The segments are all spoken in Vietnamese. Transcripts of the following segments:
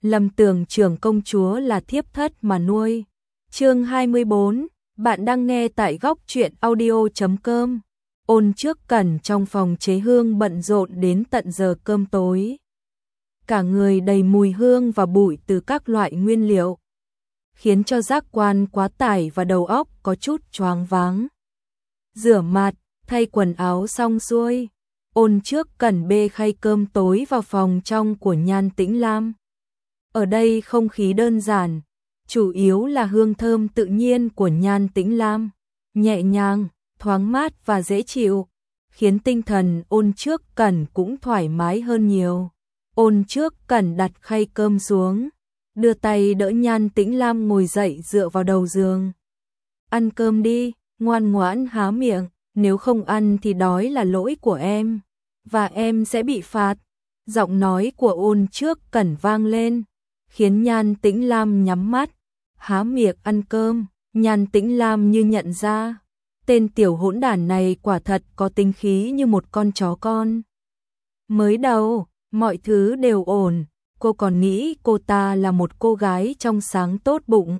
lầm tưởng trưởng công chúa là thiếp thất mà nuôi. Chương 24, bạn đang nghe tại góc truyện audio.com. Ôn Trước Cẩn trong phòng chế hương bận rộn đến tận giờ cơm tối. Cả người đầy mùi hương và bụi từ các loại nguyên liệu, khiến cho giác quan quá tải và đầu óc có chút choáng váng. Rửa mặt, thay quần áo xong xuôi, Ôn Trước Cẩn bê khay cơm tối vào phòng trong của Nhan Tĩnh Lam. Ở đây không khí đơn giản, chủ yếu là hương thơm tự nhiên của Nhan Tĩnh Lam, nhẹ nhàng, thoáng mát và dễ chịu, khiến tinh thần Ôn Trước Cẩn cũng thoải mái hơn nhiều. Ôn Trước Cẩn đặt khay cơm xuống, đưa tay đỡ Nhan Tĩnh Lam ngồi dậy dựa vào đầu giường. Ăn cơm đi, ngoan ngoãn há miệng, nếu không ăn thì đói là lỗi của em, và em sẽ bị phạt. Giọng nói của Ôn Trước Cẩn vang lên, khiến Nhan Tĩnh Lam nhắm mắt, há miệng ăn cơm. Nhan Tĩnh Lam như nhận ra, tên tiểu hỗn đản này quả thật có tính khí như một con chó con. Mới đầu, mọi thứ đều ổn, cô còn nghĩ cô ta là một cô gái trong sáng tốt bụng.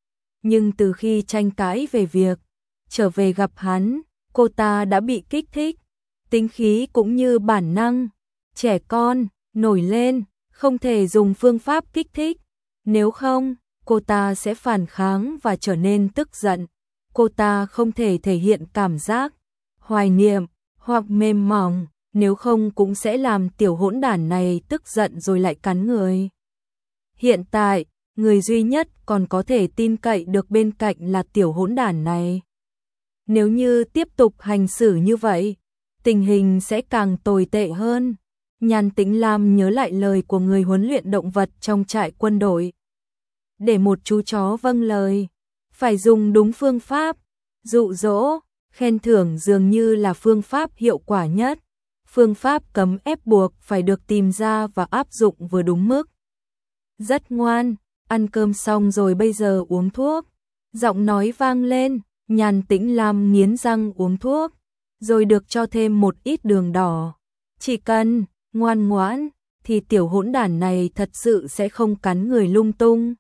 Nhưng từ khi tranh cãi về việc trở về gặp hắn, cô ta đã bị kích thích, tính khí cũng như bản năng trẻ con nổi lên, không thể dùng phương pháp kích thích, nếu không, cô ta sẽ phản kháng và trở nên tức giận. Cô ta không thể thể hiện cảm giác hoài niệm hoặc mềm mỏng, nếu không cũng sẽ làm tiểu hỗn đản này tức giận rồi lại cắn người. Hiện tại, người duy nhất còn có thể tin cậy được bên cạnh là tiểu hỗn đản này. Nếu như tiếp tục hành xử như vậy, tình hình sẽ càng tồi tệ hơn. Nhan Tĩnh Lam nhớ lại lời của người huấn luyện động vật trong trại quân đội. Để một chú chó vâng lời, phải dùng đúng phương pháp. Dụ dỗ, khen thưởng dường như là phương pháp hiệu quả nhất. Phương pháp cấm ép buộc phải được tìm ra và áp dụng vừa đúng mức. Rất ngoan, ăn cơm xong rồi bây giờ uống thuốc. Giọng nói vang lên, Nhan Tĩnh Lam nghiến răng uống thuốc, rồi được cho thêm một ít đường đỏ. Chỉ cần ngoan ngoãn thì tiểu hỗn đản này thật sự sẽ không cắn người lung tung.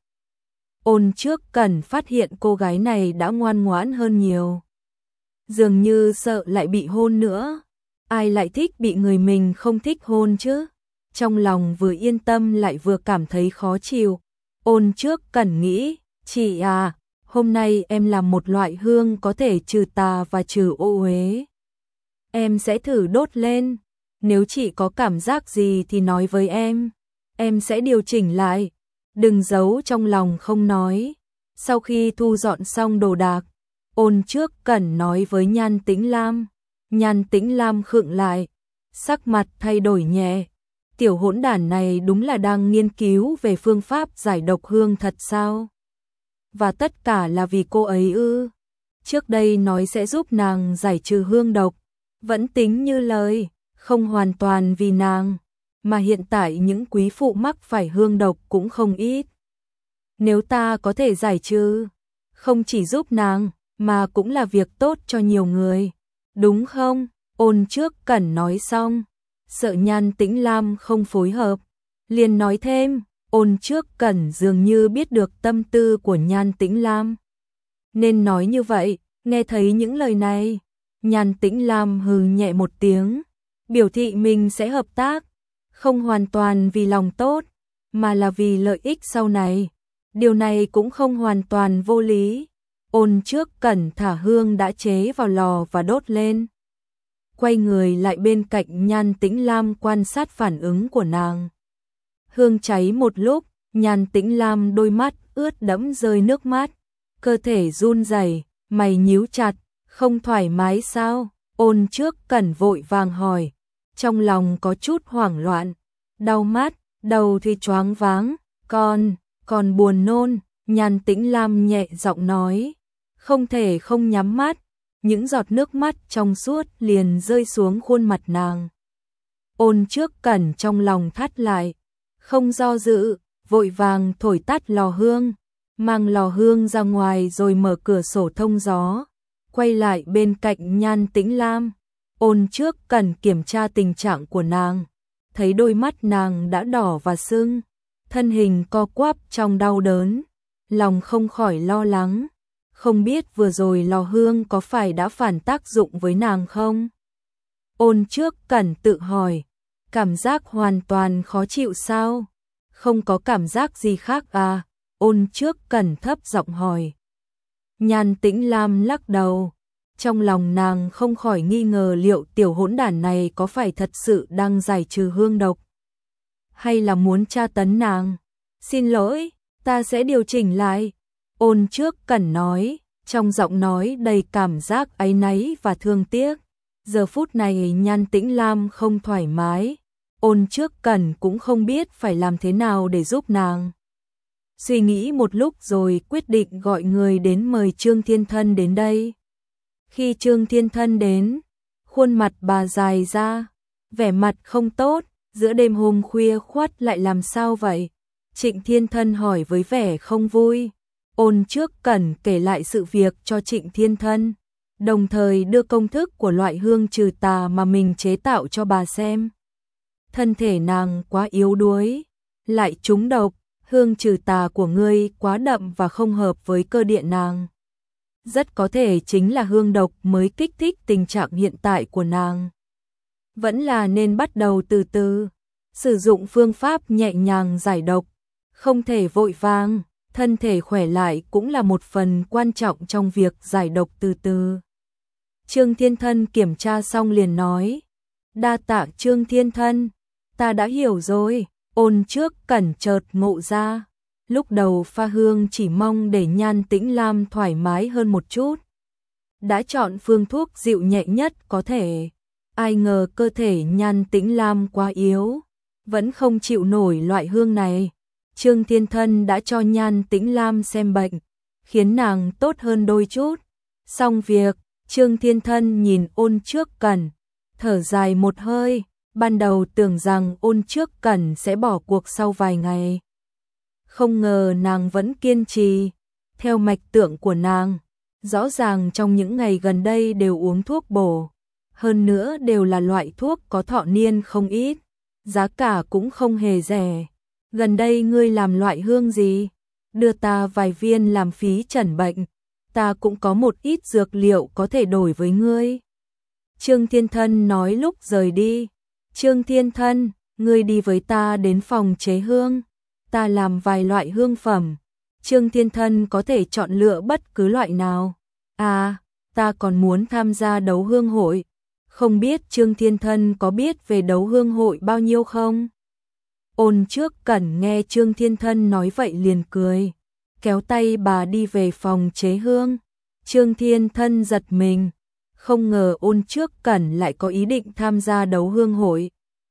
Ôn Trước Cẩn phát hiện cô gái này đã ngoan ngoãn hơn nhiều. Dường như sợ lại bị hôn nữa. Ai lại thích bị người mình không thích hôn chứ? Trong lòng vừa yên tâm lại vừa cảm thấy khó chịu. Ôn Trước Cẩn nghĩ, chị à, hôm nay em làm một loại hương có thể trừ tà và trừ ô uế. Em sẽ thử đốt lên. Nếu chị có cảm giác gì thì nói với em sẽ điều chỉnh lại. Đừng giấu trong lòng không nói. Sau khi thu dọn xong đồ đạc, Ôn Trước Cẩn nói với Nhan Tĩnh Lam. Nhan Tĩnh Lam khựng lại, sắc mặt thay đổi nhẹ. Tiểu hỗn đản này đúng là đang nghiên cứu về phương pháp giải độc hương thật sao? Và tất cả là vì cô ấy ư? Trước đây nói sẽ giúp nàng giải trừ hương độc, vẫn tính như lời, không hoàn toàn vì nàng, mà hiện tại những quý phụ mắc phải hương độc cũng không ít. Nếu ta có thể giải trừ, không chỉ giúp nàng, mà cũng là việc tốt cho nhiều người, đúng không? Ôn Trước Cẩn nói xong, sợ Nhan Tĩnh Lam không phối hợp, liền nói thêm. Ôn Trước Cẩn dường như biết được tâm tư của Nhan Tĩnh Lam, nên nói như vậy. Nghe thấy những lời này, Nhan Tĩnh Lam hừ nhẹ một tiếng, biểu thị mình sẽ hợp tác, không hoàn toàn vì lòng tốt, mà là vì lợi ích sau này. Điều này cũng không hoàn toàn vô lý. Ôn Trước Cẩn thả hương đã chế vào lò và đốt lên. Quay người lại bên cạnh Nhan Tĩnh Lam quan sát phản ứng của nàng. Hương cháy một lúc, Nhan Tĩnh Lam đôi mắt ướt đẫm rơi nước mắt, cơ thể run rẩy, mày nhíu chặt, không thoải mái sao? Ôn Trước Cẩn vội vàng hỏi, trong lòng có chút hoảng loạn, đau mắt, đầu thì choáng váng, còn buồn nôn. Nhan Tĩnh Lam nhẹ giọng nói, không thể không nhắm mắt, những giọt nước mắt trong suốt liền rơi xuống khuôn mặt nàng. Ôn Trước Cẩn trong lòng thắt lại, không do dự, vội vàng thổi tắt lò hương, mang lò hương ra ngoài rồi mở cửa sổ thông gió, quay lại bên cạnh Nhan Tĩnh Lam. Ôn Trước Cẩn kiểm tra tình trạng của nàng, thấy đôi mắt nàng đã đỏ và sưng, thân hình co quắp trong đau đớn, lòng không khỏi lo lắng, không biết vừa rồi lò hương có phải đã phản tác dụng với nàng không? Ôn Trước Cẩn tự hỏi, cảm giác hoàn toàn khó chịu sao? Không có cảm giác gì khác à? Ôn Trước Cẩn thấp giọng hỏi. Nhan Tĩnh Lam lắc đầu, trong lòng nàng không khỏi nghi ngờ liệu tiểu hỗn đản này có phải thật sự đang giải trừ hương độc, hay là muốn tra tấn nàng. Xin lỗi, ta sẽ điều chỉnh lại. Ôn Trước Cẩn nói, trong giọng nói đầy cảm giác áy náy và thương tiếc. Giờ phút này Nhan Tĩnh Lam không thoải mái, Ôn Trước Cẩn cũng không biết phải làm thế nào để giúp nàng. Suy nghĩ một lúc rồi quyết định gọi người đến mời Trương Thiên Thân đến đây. Khi Trương Thiên Thân đến, khuôn mặt bà dài ra, vẻ mặt không tốt, giữa đêm hôm khuya khoắt lại làm sao vậy? Trịnh Thiên Thân hỏi với vẻ không vui. Ôn Trước Cẩn kể lại sự việc cho Trịnh Thiên Thân, đồng thời đưa công thức của loại hương trừ tà mà mình chế tạo cho bà xem. Thân thể nàng quá yếu đuối, lại trúng độc, hương trừ tà của ngươi quá đậm và không hợp với cơ địa nàng. Rất có thể chính là hương độc mới kích thích tình trạng hiện tại của nàng. Vẫn là nên bắt đầu từ từ, sử dụng phương pháp nhẹ nhàng giải độc, không thể vội vàng, thân thể khỏe lại cũng là một phần quan trọng trong việc giải độc từ từ. Trương Thiên Thân kiểm tra xong liền nói, đa tạ Trương Thiên Thân, ta đã hiểu rồi. Ôn Trước Cẩn chợt ngộ ra, lúc đầu pha hương chỉ mong để Nhan Tĩnh Lam thoải mái hơn một chút, đã chọn phương thuốc dịu nhẹ nhất có thể, ai ngờ cơ thể Nhan Tĩnh Lam quá yếu, vẫn không chịu nổi loại hương này. Trương Thiên Thân đã cho Nhan Tĩnh Lam xem bệnh, khiến nàng tốt hơn đôi chút. Xong việc, Trương Thiên Thân nhìn Ôn Trước Cẩn, thở dài một hơi. Ban đầu tưởng rằng Ôn Trước Cẩn sẽ bỏ cuộc sau vài ngày, không ngờ nàng vẫn kiên trì. Theo mạch tượng của nàng, rõ ràng trong những ngày gần đây đều uống thuốc bổ, hơn nữa đều là loại thuốc có thọ niên không ít, giá cả cũng không hề rẻ. Gần đây ngươi làm loại hương gì? Đưa ta vài viên làm phí chẩn bệnh, ta cũng có một ít dược liệu có thể đổi với ngươi. Trương Thiên Thân nói lúc rời đi. Trương Thiên Thân, ngươi đi với ta đến phòng chế hương, ta làm vài loại hương phẩm. Trương Thiên Thân có thể chọn lựa bất cứ loại nào. À, ta còn muốn tham gia đấu hương hội, không biết Trương Thiên Thân có biết về đấu hương hội bao nhiêu không? Ôn Trước Cẩn nghe Trương Thiên Thân nói vậy liền cười, kéo tay bà đi về phòng chế hương. Trương Thiên Thân giật mình, không ngờ Ôn Trước Cẩn lại có ý định tham gia đấu hương hội.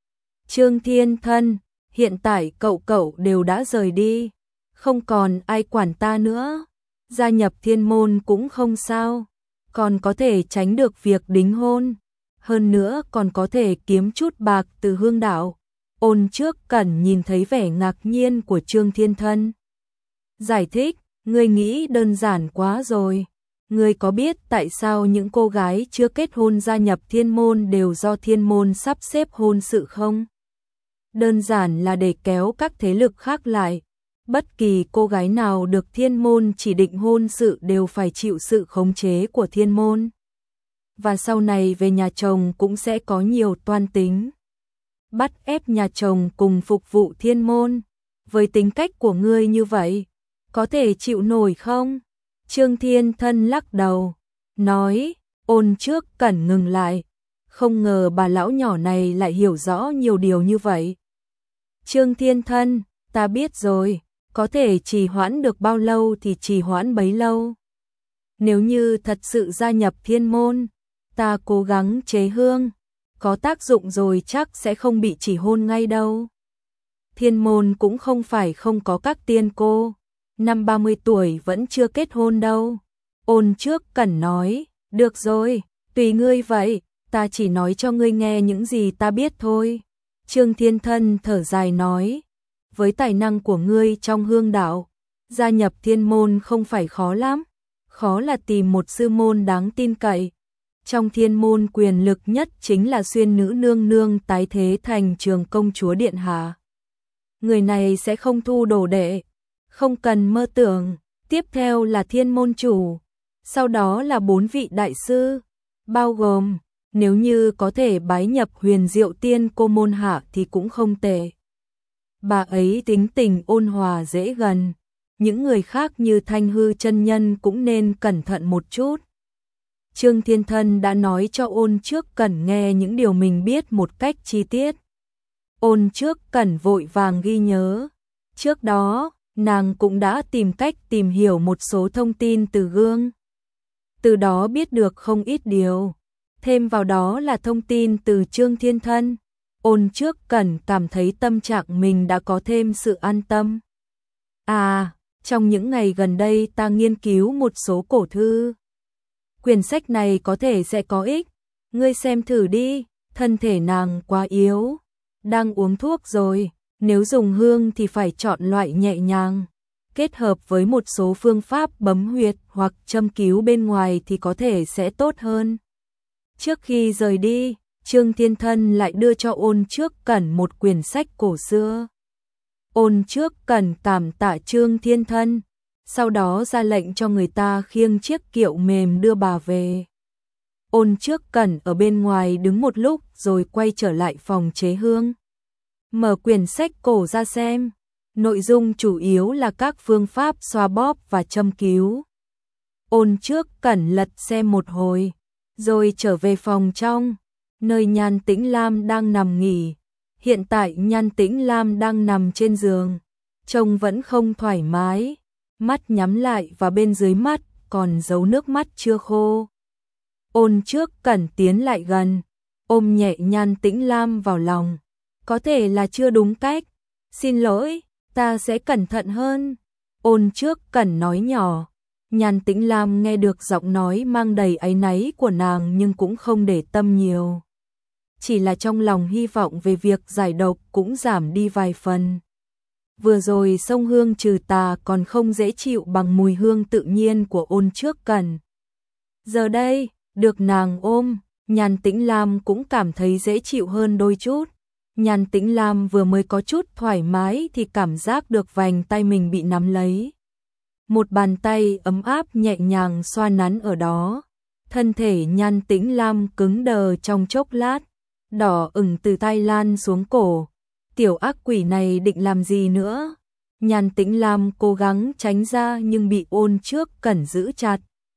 Trương Thiên Thân, hiện tại cậu đều đã rời đi, không còn ai quản ta nữa, gia nhập thiên môn cũng không sao, còn có thể tránh được việc đính hôn, hơn nữa còn có thể kiếm chút bạc từ hương đạo. Ôn Trước Cẩn nhìn thấy vẻ ngạc nhiên của Trương Thiên Thân, giải thích, ngươi nghĩ đơn giản quá rồi. Ngươi có biết tại sao những cô gái chưa kết hôn gia nhập thiên môn đều do thiên môn sắp xếp hôn sự không? Đơn giản là để kéo các thế lực khác lại. Bất kỳ cô gái nào được thiên môn chỉ định hôn sự đều phải chịu sự khống chế của thiên môn. Và sau này về nhà chồng cũng sẽ có nhiều toan tính, bắt ép nhà chồng cùng phục vụ thiên môn. Với tính cách của ngươi như vậy, có thể chịu nổi không? Trương Thiên Thân lắc đầu, nói. Ôn Trước Cẩn ngừng lại, không ngờ bà lão nhỏ này lại hiểu rõ nhiều điều như vậy. Trương Thiên Thân, ta biết rồi, có thể trì hoãn được bao lâu thì trì hoãn bấy lâu. Nếu như thật sự gia nhập thiên môn, ta cố gắng chế hương, có tác dụng rồi chắc sẽ không bị chỉ hôn ngay đâu. Thiên môn cũng không phải không có các tiên cô, năm 30 tuổi vẫn chưa kết hôn đâu. Ôn Trước Cẩn nói, được rồi, tùy ngươi vậy, ta chỉ nói cho ngươi nghe những gì ta biết thôi. Trương Thiên Thân thở dài nói, với tài năng của ngươi trong hương đạo, gia nhập thiên môn không phải khó lắm, khó là tìm một sư môn đáng tin cậy. Trong thiên môn quyền lực nhất chính là Xuyên Nữ Nương Nương tái thế thành Trường Công Chúa Điện Hạ. người này sẽ không thu đồ đệ, không cần mơ tưởng. Tiếp theo là Thiên môn chủ, sau đó là 4 vị đại sư, bao gồm nếu như có thể bái nhập Huyền Diệu Tiên Cô môn hạ thì cũng không tệ. Bà ấy tính tình ôn hòa dễ gần, những người khác như Thanh Hư chân nhân cũng nên cẩn thận một chút. Trương Thiên Thân đã nói cho Ôn Trước Cẩn nghe những điều mình biết một cách chi tiết. Ôn Trước Cẩn vội vàng ghi nhớ. Trước đó, nàng cũng đã tìm cách tìm hiểu một số thông tin từ gương. Từ đó biết được không ít điều. Thêm vào đó là thông tin từ Trương Thiên Thân. Ôn Trước Cẩn cảm thấy tâm trạng mình đã có thêm sự an tâm. À, trong những ngày gần đây ta nghiên cứu một số cổ thư. Quyển sách này có thể sẽ có ích. Ngươi xem thử đi, thân thể nàng quá yếu. Đang uống thuốc rồi, nếu dùng hương thì phải chọn loại nhẹ nhàng. Kết hợp với một số phương pháp bấm huyệt hoặc châm cứu bên ngoài thì có thể sẽ tốt hơn. Trước khi rời đi, Trương Thiên Thân lại đưa cho Ôn Trước Cẩn một quyển sách cổ xưa. Ôn Trước Cẩn cảm tạ Trương Thiên Thân, sau đó ra lệnh cho người ta khiêng chiếc kiệu mềm đưa bà về. Ôn Trước Cẩn ở bên ngoài đứng một lúc rồi quay trở lại phòng chế hương. Mở quyển sách cổ ra xem, nội dung chủ yếu là các phương pháp xoa bóp và châm cứu. Ôn Trước Cẩn lật xem một hồi, rồi trở về phòng trong, nơi Nhan Tĩnh Lam đang nằm nghỉ. Hiện tại Nhan Tĩnh Lam đang nằm trên giường, trông vẫn không thoải mái, mắt nhắm lại và bên dưới mắt còn dấu nước mắt chưa khô. Ôn Trước Cẩn tiến lại gần, ôm nhẹ Nhan Tĩnh Lam vào lòng. Có thể là chưa đúng cách, xin lỗi, ta sẽ cẩn thận hơn. Ôn Trước Cẩn nói nhỏ. Nhan Tĩnh Lam nghe được giọng nói mang đầy áy náy của nàng nhưng cũng không để tâm nhiều. Chỉ là trong lòng hy vọng về việc giải độc cũng giảm đi vài phần. Vừa rồi xông hương trừ tà còn không dễ chịu bằng mùi hương tự nhiên của Ôn Trước Cẩn. Giờ đây, được nàng ôm, Nhan Tĩnh Lam cũng cảm thấy dễ chịu hơn đôi chút. Nhan Tĩnh Lam vừa mới có chút thoải mái thì cảm giác được vành tay mình bị nắm lấy. Một bàn tay ấm áp nhẹ nhàng xoa nắn ở đó. Thân thể Nhan Tĩnh Lam cứng đờ trong chốc lát, đỏ ửng từ tay lan xuống cổ. Tiểu ác quỷ này định làm gì nữa? Nhan Tĩnh Lam cố gắng tránh ra nhưng bị Ôn Trước Cẩn giữ chặt.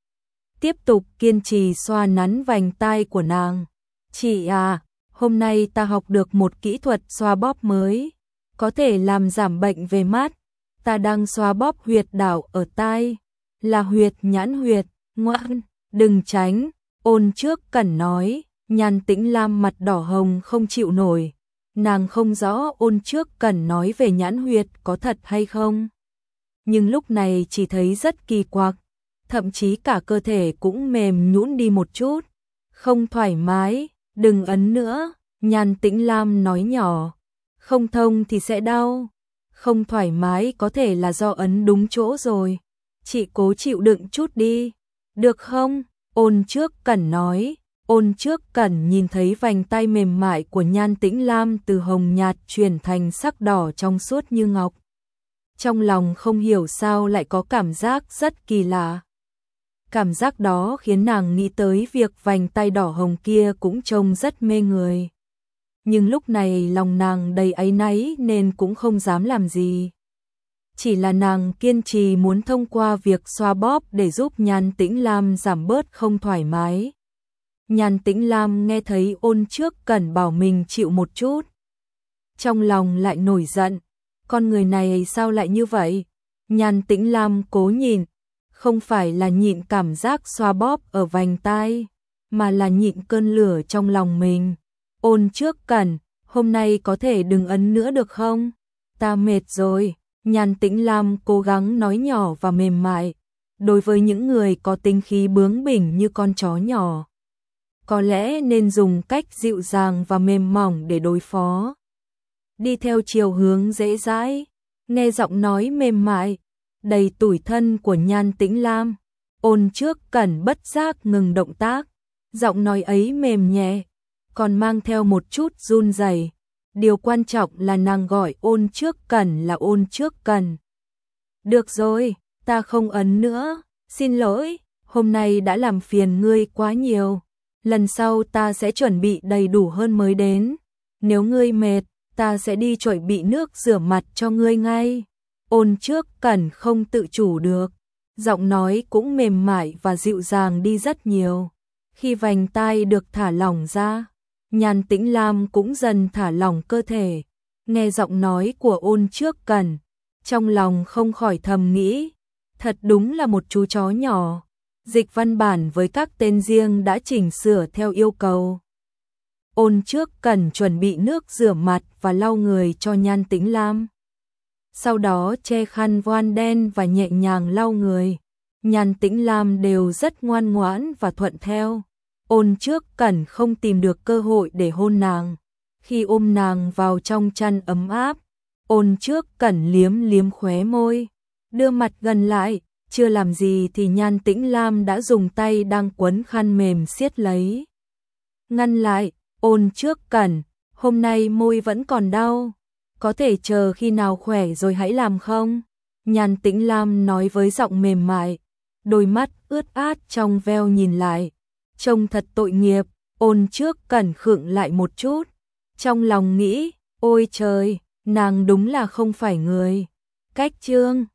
Tiếp tục kiên trì xoa nắn vành tai của nàng. Chị à, hôm nay ta học được một kỹ thuật xoa bóp mới, có thể làm giảm bệnh về mắt. Ta đang xoa bóp huyệt đạo ở tai, là huyệt nhãn huyệt. Ngoan, đừng tránh. Ôn Trước Cẩn nói. Nhan Tĩnh Lam mặt đỏ hồng không chịu nổi. Nàng không rõ Ôn Trước Cẩn nói về nhãn huyệt có thật hay không, nhưng lúc này chỉ thấy rất kỳ quặc, thậm chí cả cơ thể cũng mềm nhũn đi một chút. Không thoải mái, đừng ấn nữa. Nhan Tĩnh Lam nói nhỏ. Không thông thì sẽ đau. Không thoải mái có thể là do ấn đúng chỗ rồi. Chị cố chịu đựng chút đi, được không? Ôn Trước Cẩn nói. Ôn Trước Cẩn nhìn thấy vành tay mềm mại của Nhan Tĩnh Lam từ hồng nhạt chuyển thành sắc đỏ trong suốt như ngọc. Trong lòng không hiểu sao lại có cảm giác rất kỳ lạ. Cảm giác đó khiến nàng nghĩ tới việc vành tay đỏ hồng kia cũng trông rất mê người. Nhưng lúc này lòng nàng đầy áy náy nên cũng không dám làm gì. Chỉ là nàng kiên trì muốn thông qua việc xoa bóp để giúp Nhan Tĩnh Lam giảm bớt không thoải mái. Nhan Tĩnh Lam nghe thấy Ôn Trước Cẩn bảo mình chịu một chút, trong lòng lại nổi giận. Con người này sao lại như vậy? Nhan Tĩnh Lam cố nhịn, không phải là nhịn cảm giác xoa bóp ở vành tai, mà là nhịn cơn lửa trong lòng mình. Ôn Trước Cẩn, hôm nay có thể đừng ấn nữa được không? Ta mệt rồi. Nhan Tĩnh Lam cố gắng nói nhỏ và mềm mại. Đối với những người có tính khí bướng bỉnh như con chó nhỏ, có lẽ nên dùng cách dịu dàng và mềm mỏng để đối phó. Đi theo chiều hướng dễ dãi, nghe giọng nói mềm mại, đầy tủi thân của Nhan Tĩnh Lam. Ôn Trước Cẩn bất giác ngừng động tác. Giọng nói ấy mềm nhẹ, còn mang theo một chút run rẩy. Điều quan trọng là nàng gọi Ôn Trước Cẩn là Ôn Trước Cẩn. Được rồi, ta không ấn nữa, xin lỗi, hôm nay đã làm phiền ngươi quá nhiều. Lần sau ta sẽ chuẩn bị đầy đủ hơn mới đến. Nếu ngươi mệt, ta sẽ đi chuẩn bị nước rửa mặt cho ngươi ngay. Ôn Trước Cẩn không tự chủ được, giọng nói cũng mềm mại và dịu dàng đi rất nhiều. Khi vành tai được thả lỏng ra, Nhan Tĩnh Lam cũng dần thả lỏng cơ thể. Nghe giọng nói của Ôn Trước Cẩn, trong lòng không khỏi thầm nghĩ, thật đúng là một chú chó nhỏ. Dịch văn bản với các tên riêng đã chỉnh sửa theo yêu cầu. Ôn Trước Cẩn chuẩn bị nước rửa mặt và lau người cho Nhan Tĩnh Lam. Sau đó che khăn voan đen và nhẹ nhàng lau người. Nhan Tĩnh Lam đều rất ngoan ngoãn và thuận theo. Ôn Trước Cẩn không tìm được cơ hội để hôn nàng. Khi ôm nàng vào trong chăn ấm áp, Ôn Trước Cẩn liếm liếm khóe môi, đưa mặt gần lại, chưa làm gì thì Nhan Tĩnh Lam đã dùng tay đang quấn khăn mềm siết lấy. Ngăn lại, Ôn Trước Cẩn, hôm nay môi vẫn còn đau, có thể chờ khi nào khỏe rồi hãy làm không? Nhan Tĩnh Lam nói với giọng mềm mại, đôi mắt ướt át trong veo nhìn lại, trông thật tội nghiệp. Ôn Trước Cẩn khựng lại một chút, trong lòng nghĩ, ôi trời, nàng đúng là không phải người. Cách chương